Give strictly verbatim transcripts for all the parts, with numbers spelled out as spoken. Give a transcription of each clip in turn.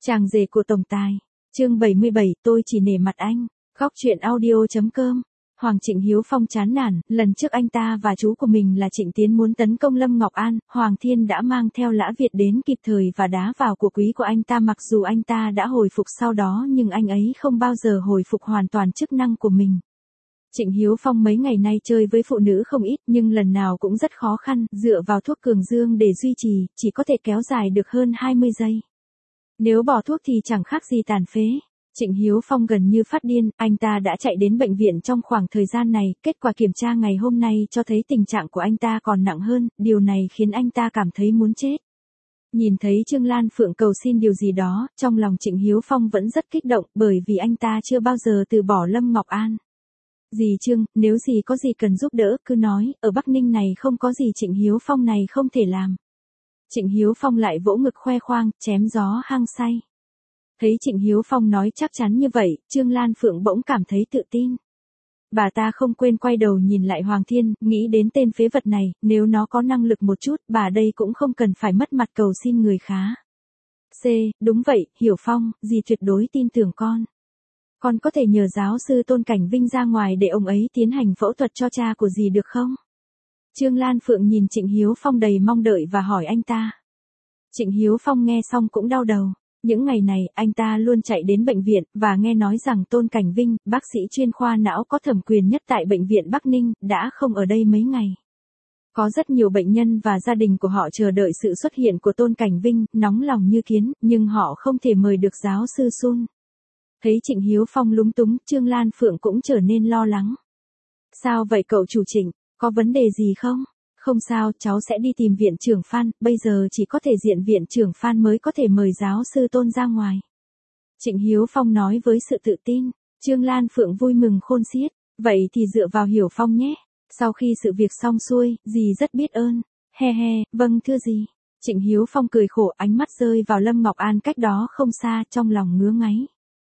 Chàng rể của tổng tài. Chương bảy mươi bảy, tôi chỉ nể mặt anh. Góc truyện audio.com. Hoàng Trịnh Hiếu Phong chán nản, lần trước anh ta và chú của mình là Trịnh Tiến muốn tấn công Lâm Ngọc An, Hoàng Thiên đã mang theo Lã Việt đến kịp thời và đá vào của quý của anh ta. Mặc dù anh ta đã hồi phục sau đó nhưng anh ấy không bao giờ hồi phục hoàn toàn chức năng của mình. Trịnh Hiếu Phong mấy ngày nay chơi với phụ nữ không ít nhưng lần nào cũng rất khó khăn, dựa vào thuốc cường dương để duy trì, chỉ có thể kéo dài được hơn hai mươi giây. Nếu bỏ thuốc thì chẳng khác gì tàn phế. Trịnh Hiếu Phong gần như phát điên, anh ta đã chạy đến bệnh viện trong khoảng thời gian này, kết quả kiểm tra ngày hôm nay cho thấy tình trạng của anh ta còn nặng hơn, điều này khiến anh ta cảm thấy muốn chết. Nhìn thấy Trương Lan Phượng cầu xin điều gì đó, trong lòng Trịnh Hiếu Phong vẫn rất kích động, bởi vì anh ta chưa bao giờ từ bỏ Lâm Ngọc An. Dì Trương, nếu dì có gì cần giúp đỡ, cứ nói, ở Bắc Ninh này không có gì Trịnh Hiếu Phong này không thể làm. Trịnh Hiếu Phong lại vỗ ngực khoe khoang, chém gió hăng say. Thấy Trịnh Hiếu Phong nói chắc chắn như vậy, Trương Lan Phượng bỗng cảm thấy tự tin. Bà ta không quên quay đầu nhìn lại Hoàng Thiên, nghĩ đến tên phế vật này, nếu nó có năng lực một chút, bà đây cũng không cần phải mất mặt cầu xin người khá. C, đúng vậy, Hiểu Phong, dì tuyệt đối tin tưởng con. Con có thể nhờ giáo sư Tôn Cảnh Vinh ra ngoài để ông ấy tiến hành phẫu thuật cho cha của dì được không? Trương Lan Phượng nhìn Trịnh Hiếu Phong đầy mong đợi và hỏi anh ta. Trịnh Hiếu Phong nghe xong cũng đau đầu. Những ngày này, anh ta luôn chạy đến bệnh viện, và nghe nói rằng Tôn Cảnh Vinh, bác sĩ chuyên khoa não có thẩm quyền nhất tại bệnh viện Bắc Ninh, đã không ở đây mấy ngày. Có rất nhiều bệnh nhân và gia đình của họ chờ đợi sự xuất hiện của Tôn Cảnh Vinh, nóng lòng như kiến, nhưng họ không thể mời được giáo sư Sun. Thấy Trịnh Hiếu Phong lúng túng, Trương Lan Phượng cũng trở nên lo lắng. Sao vậy cậu chủ Trịnh, có vấn đề gì không? Không sao, cháu sẽ đi tìm viện trưởng Phan, bây giờ chỉ có thể diện viện trưởng Phan mới có thể mời giáo sư Tôn ra ngoài. Trịnh Hiếu Phong nói với sự tự tin. Trương Lan Phượng vui mừng khôn xiết. Vậy thì dựa vào Hiểu Phong nhé. Sau khi sự việc xong xuôi, dì rất biết ơn. He he, vâng thưa dì. Trịnh Hiếu Phong cười khổ, ánh mắt rơi vào Lâm Ngọc An cách đó không xa, trong lòng ngứa ngáy.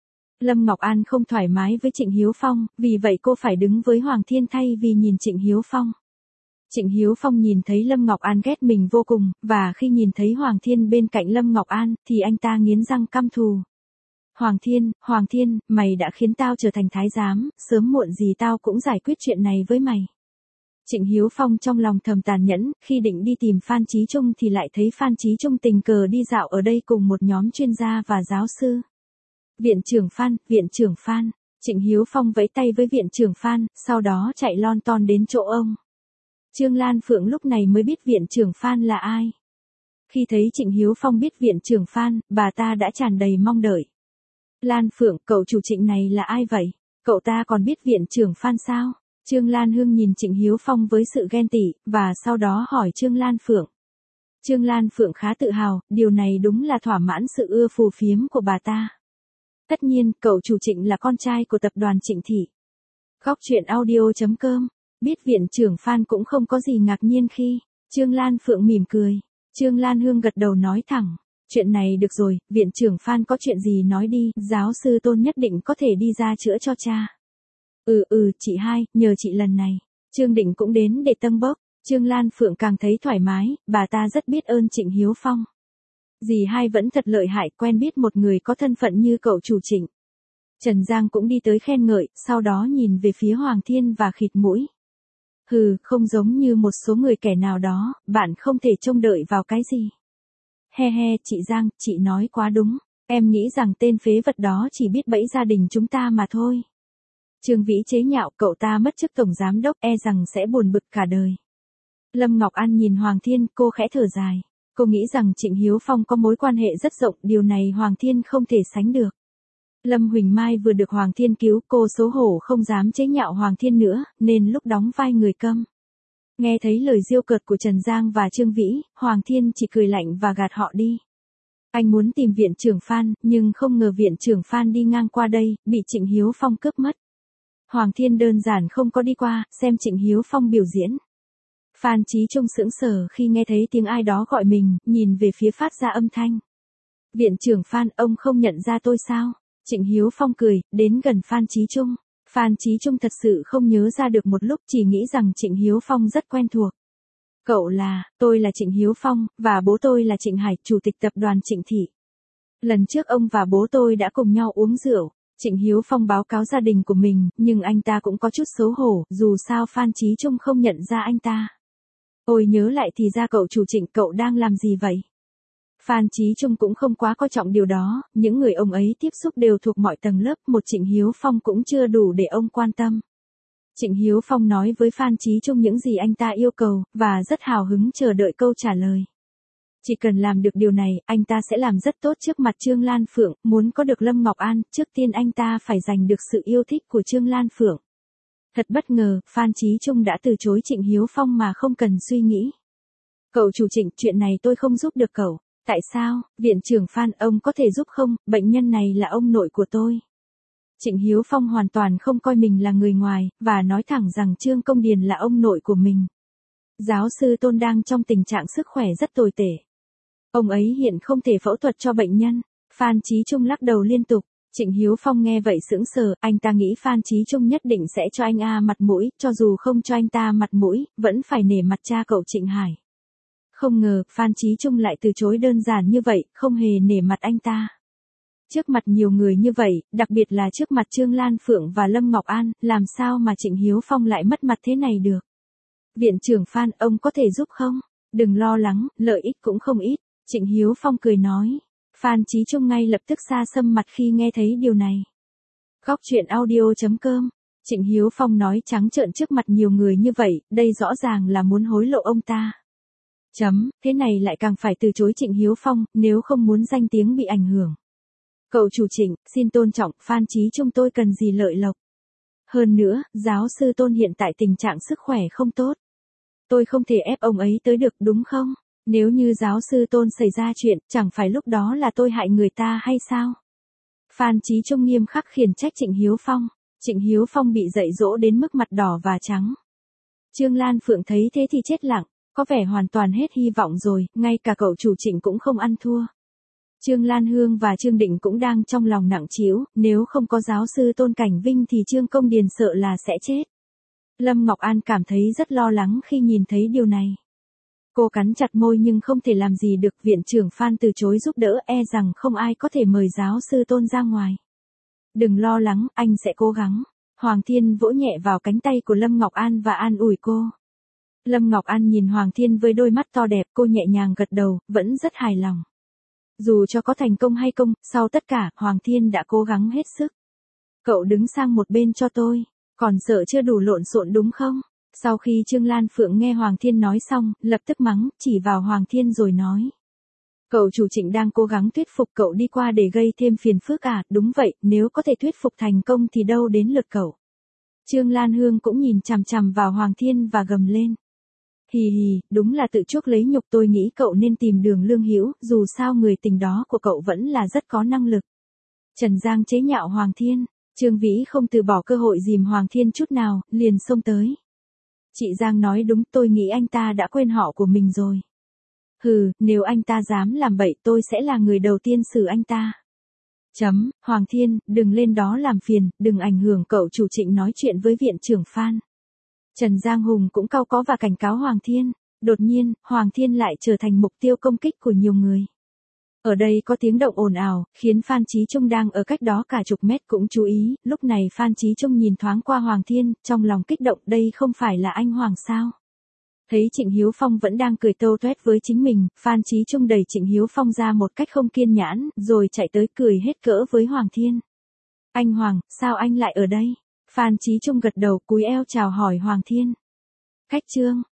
Lâm Ngọc An không thoải mái với Trịnh Hiếu Phong, vì vậy cô phải đứng với Hoàng Thiên thay vì nhìn Trịnh Hiếu Phong. Trịnh Hiếu Phong nhìn thấy Lâm Ngọc An ghét mình vô cùng, và khi nhìn thấy Hoàng Thiên bên cạnh Lâm Ngọc An, thì anh ta nghiến răng căm thù. Hoàng Thiên, Hoàng Thiên, mày đã khiến tao trở thành thái giám, sớm muộn gì tao cũng giải quyết chuyện này với mày. Trịnh Hiếu Phong trong lòng thầm tàn nhẫn, khi định đi tìm Phan Chí Trung thì lại thấy Phan Chí Trung tình cờ đi dạo ở đây cùng một nhóm chuyên gia và giáo sư. Viện trưởng Phan, viện trưởng Phan. Trịnh Hiếu Phong vẫy tay với viện trưởng Phan, sau đó chạy lon ton đến chỗ ông. Trương Lan Phượng lúc này mới biết viện trưởng Phan là ai. Khi thấy Trịnh Hiếu Phong biết viện trưởng Phan, bà ta đã tràn đầy mong đợi. Lan Phượng, cậu chủ Trịnh này là ai vậy? Cậu ta còn biết viện trưởng Phan sao? Trương Lan Hương nhìn Trịnh Hiếu Phong với sự ghen tị, và sau đó hỏi Trương Lan Phượng. Trương Lan Phượng khá tự hào, điều này đúng là thỏa mãn sự ưa phù phiếm của bà ta. Tất nhiên, cậu chủ Trịnh là con trai của tập đoàn Trịnh Thị. Góc truyện audio.com. Biết viện trưởng Phan cũng không có gì ngạc nhiên khi Trương Lan Phượng mỉm cười. Trương Lan Hương gật đầu nói thẳng. Chuyện này được rồi, viện trưởng Phan có chuyện gì nói đi, giáo sư Tôn nhất định có thể đi ra chữa cho cha. Ừ ừ, chị hai, nhờ chị lần này. Trương Định cũng đến để tâng bốc. Trương Lan Phượng càng thấy thoải mái, bà ta rất biết ơn Trịnh Hiếu Phong. Dì hai vẫn thật lợi hại, quen biết một người có thân phận như cậu chủ Trịnh. Trần Giang cũng đi tới khen ngợi, sau đó nhìn về phía Hoàng Thiên và khịt mũi. Hừ, không giống như một số người kẻ nào đó, bạn không thể trông đợi vào cái gì. He he, chị Giang, chị nói quá đúng, em nghĩ rằng tên phế vật đó chỉ biết bẫy gia đình chúng ta mà thôi. Trương Vĩ chế nhạo, cậu ta mất chức tổng giám đốc, e rằng sẽ buồn bực cả đời. Lâm Ngọc An nhìn Hoàng Thiên, cô khẽ thở dài. Cô nghĩ rằng Trịnh Hiếu Phong có mối quan hệ rất rộng, điều này Hoàng Thiên không thể sánh được. Lâm Huỳnh Mai vừa được Hoàng Thiên cứu, cô xấu hổ không dám chế nhạo Hoàng Thiên nữa, nên lúc đóng vai người câm. Nghe thấy lời giễu cợt của Trần Giang và Trương Vĩ, Hoàng Thiên chỉ cười lạnh và gạt họ đi. Anh muốn tìm viện trưởng Phan, nhưng không ngờ viện trưởng Phan đi ngang qua đây, bị Trịnh Hiếu Phong cướp mất. Hoàng Thiên đơn giản không có đi qua, xem Trịnh Hiếu Phong biểu diễn. Phan Chí Trung sững sờ khi nghe thấy tiếng ai đó gọi mình, nhìn về phía phát ra âm thanh. Viện trưởng Phan, ông không nhận ra tôi sao? Trịnh Hiếu Phong cười, đến gần Phan Chí Trung. Phan Chí Trung thật sự không nhớ ra được một lúc, chỉ nghĩ rằng Trịnh Hiếu Phong rất quen thuộc. Cậu là, tôi là Trịnh Hiếu Phong, và bố tôi là Trịnh Hải, chủ tịch tập đoàn Trịnh Thị. Lần trước ông và bố tôi đã cùng nhau uống rượu. Trịnh Hiếu Phong báo cáo gia đình của mình, nhưng anh ta cũng có chút xấu hổ, dù sao Phan Chí Trung không nhận ra anh ta. Ôi nhớ lại thì ra cậu chủ Trịnh, cậu đang làm gì vậy? Phan Chí Trung cũng không quá coi trọng điều đó, những người ông ấy tiếp xúc đều thuộc mọi tầng lớp, một Trịnh Hiếu Phong cũng chưa đủ để ông quan tâm. Trịnh Hiếu Phong nói với Phan Chí Trung những gì anh ta yêu cầu, và rất hào hứng chờ đợi câu trả lời. Chỉ cần làm được điều này, anh ta sẽ làm rất tốt trước mặt Trương Lan Phượng, muốn có được Lâm Ngọc An, trước tiên anh ta phải giành được sự yêu thích của Trương Lan Phượng. Thật bất ngờ, Phan Chí Trung đã từ chối Trịnh Hiếu Phong mà không cần suy nghĩ. Cậu chủ Trịnh, chuyện này tôi không giúp được cậu. Tại sao? Viện trưởng Phan, ông có thể giúp không? Bệnh nhân này là ông nội của tôi. Trịnh Hiếu Phong hoàn toàn không coi mình là người ngoài, và nói thẳng rằng Trương Công Điền là ông nội của mình. Giáo sư Tôn đang trong tình trạng sức khỏe rất tồi tệ. Ông ấy hiện không thể phẫu thuật cho bệnh nhân. Phan Chí Trung lắc đầu liên tục. Trịnh Hiếu Phong nghe vậy sững sờ, anh ta nghĩ Phan Chí Trung nhất định sẽ cho anh A mặt mũi, cho dù không cho anh ta mặt mũi, vẫn phải nể mặt cha cậu Trịnh Hải. Không ngờ, Phan Chí Trung lại từ chối đơn giản như vậy, không hề nể mặt anh ta. Trước mặt nhiều người như vậy, đặc biệt là trước mặt Trương Lan Phượng và Lâm Ngọc An, làm sao mà Trịnh Hiếu Phong lại mất mặt thế này được? Viện trưởng Phan, ông có thể giúp không? Đừng lo lắng, lợi ích cũng không ít. Trịnh Hiếu Phong cười nói. Phan Chí Trung ngay lập tức xa sầm mặt khi nghe thấy điều này. Góc truyện audio chấm com. Trịnh Hiếu Phong nói trắng trợn trước mặt nhiều người như vậy, đây rõ ràng là muốn hối lộ ông ta. Chấm, thế này lại càng phải từ chối Trịnh Hiếu Phong, nếu không muốn danh tiếng bị ảnh hưởng. Cậu chủ Trịnh, xin tôn trọng, Phan Chí Trung tôi cần gì lợi lộc. Hơn nữa, giáo sư Tôn hiện tại tình trạng sức khỏe không tốt. Tôi không thể ép ông ấy tới được, đúng không? Nếu như giáo sư Tôn xảy ra chuyện, chẳng phải lúc đó là tôi hại người ta hay sao? Phan Chí Trung nghiêm khắc khiển trách Trịnh Hiếu Phong. Trịnh Hiếu Phong bị dạy dỗ đến mức mặt đỏ và trắng. Trương Lan Phượng thấy thế thì chết lặng, có vẻ hoàn toàn hết hy vọng rồi, ngay cả cậu chủ Trịnh cũng không ăn thua. Trương Lan Hương và Trương Định cũng đang trong lòng nặng trĩu, nếu không có giáo sư Tôn Cảnh Vinh thì Trương Công Điền sợ là sẽ chết. Lâm Ngọc An cảm thấy rất lo lắng khi nhìn thấy điều này. Cô cắn chặt môi nhưng không thể làm gì được, viện trưởng Phan từ chối giúp đỡ, e rằng không ai có thể mời giáo sư Tôn ra ngoài. Đừng lo lắng, anh sẽ cố gắng. Hoàng Thiên vỗ nhẹ vào cánh tay của Lâm Ngọc An và an ủi cô. Lâm Ngọc An nhìn Hoàng Thiên với đôi mắt to đẹp, cô nhẹ nhàng gật đầu, vẫn rất hài lòng. Dù cho có thành công hay không, sau tất cả, Hoàng Thiên đã cố gắng hết sức. Cậu đứng sang một bên cho tôi, còn sợ chưa đủ lộn xộn đúng không? Sau khi Trương Lan Phượng nghe Hoàng Thiên nói xong, lập tức mắng, chỉ vào Hoàng Thiên rồi nói. Cậu chủ Trịnh đang cố gắng thuyết phục cậu đi qua để gây thêm phiền phức à, đúng vậy, nếu có thể thuyết phục thành công thì đâu đến lượt cậu. Trương Lan Hương cũng nhìn chằm chằm vào Hoàng Thiên và gầm lên. Hì hì, đúng là tự chuốc lấy nhục, tôi nghĩ cậu nên tìm Đường Lương Hữu, dù sao người tình đó của cậu vẫn là rất có năng lực. Trần Giang chế nhạo Hoàng Thiên, Trương Vĩ không từ bỏ cơ hội dìm Hoàng Thiên chút nào, liền xông tới. Chị Giang nói đúng, tôi nghĩ anh ta đã quên họ của mình rồi. Hừ, nếu anh ta dám làm bậy tôi sẽ là người đầu tiên xử anh ta. Chấm, Hoàng Thiên, đừng lên đó làm phiền, đừng ảnh hưởng cậu chủ Trịnh nói chuyện với viện trưởng Phan. Trần Giang Hùng cũng cau có và cảnh cáo Hoàng Thiên. Đột nhiên, Hoàng Thiên lại trở thành mục tiêu công kích của nhiều người. Ở đây có tiếng động ồn ào, khiến Phan Chí Trung đang ở cách đó cả chục mét cũng chú ý. Lúc này Phan Chí Trung nhìn thoáng qua Hoàng Thiên, trong lòng kích động, đây không phải là anh Hoàng sao? Thấy Trịnh Hiếu Phong vẫn đang cười tâu toét với chính mình, Phan Chí Trung đẩy Trịnh Hiếu Phong ra một cách không kiên nhãn, rồi chạy tới cười hết cỡ với Hoàng Thiên. Anh Hoàng, sao anh lại ở đây? Phan Chí Trung gật đầu cúi eo chào hỏi Hoàng Thiên. Khách trương,